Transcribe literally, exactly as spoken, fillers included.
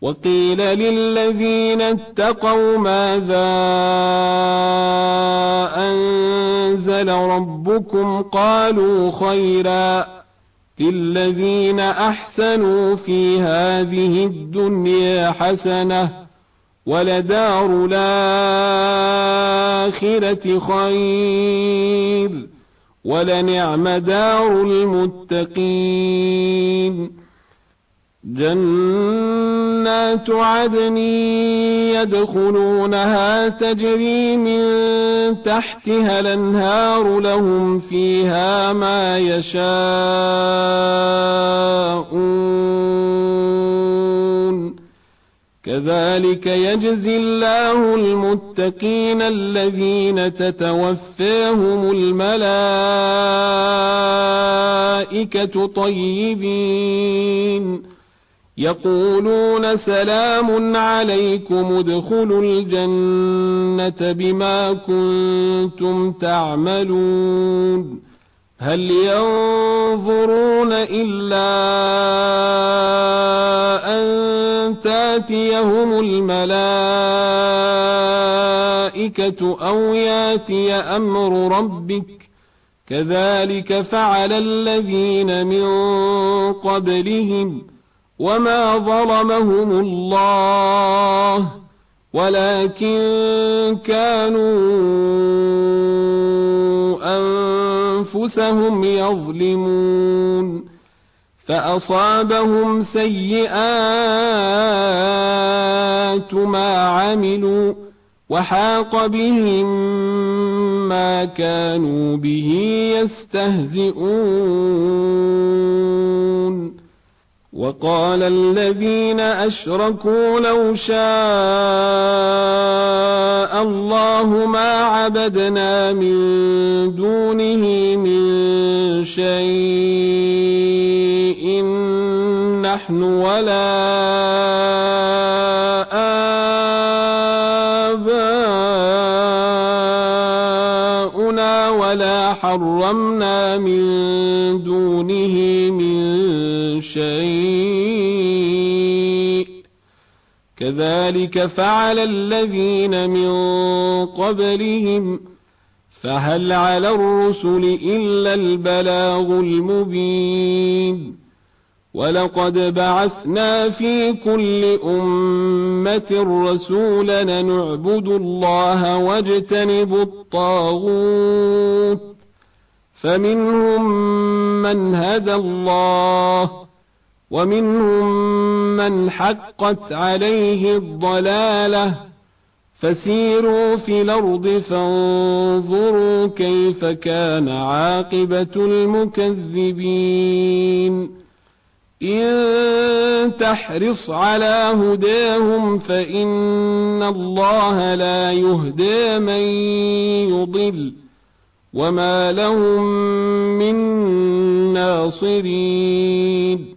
وقيل للذين اتقوا ماذا أنزل ربكم قالوا خيرا للذين أحسنوا في هذه الدنيا حسنة ولدار الآخرة خير ولنعم دار المتقين جنات عدن يدخلونها تجري من تحتها الأنهار لهم فيها ما يشاءون كذلك يجزي الله المتقين الذين تتوفاهم الملائكة طيبين يقولون سلام عليكم ادخلوا الجنة بما كنتم تعملون هل ينظرون إلا أن تاتيهم الملائكة أو ياتي أمر ربك كذلك فعل الذين من قبلهم وما ظلمهم الله ولكن كانوا أنفسهم يظلمون فأصابهم سيئات ما عملوا وحاق بهم ما كانوا به يستهزئون وقال الذين أشركوا لو شاء الله ما عبدنا من دونه من شيء نحن ولا آباؤنا ولا حرمنا من دونه من شيء كذلك فعل الذين من قبلهم فهل على الرسل إلا البلاغ المبين ولقد بعثنا في كل أمة رسولا نعبد الله واجتنب الطاغوت فمنهم من هدى الله ومنهم من حقت عليه الضلالة فسيروا في الأرض فانظروا كيف كان عاقبة المكذبين إن تحرص على هداهم فإن الله لا يهدي من يضل وما لهم من ناصرين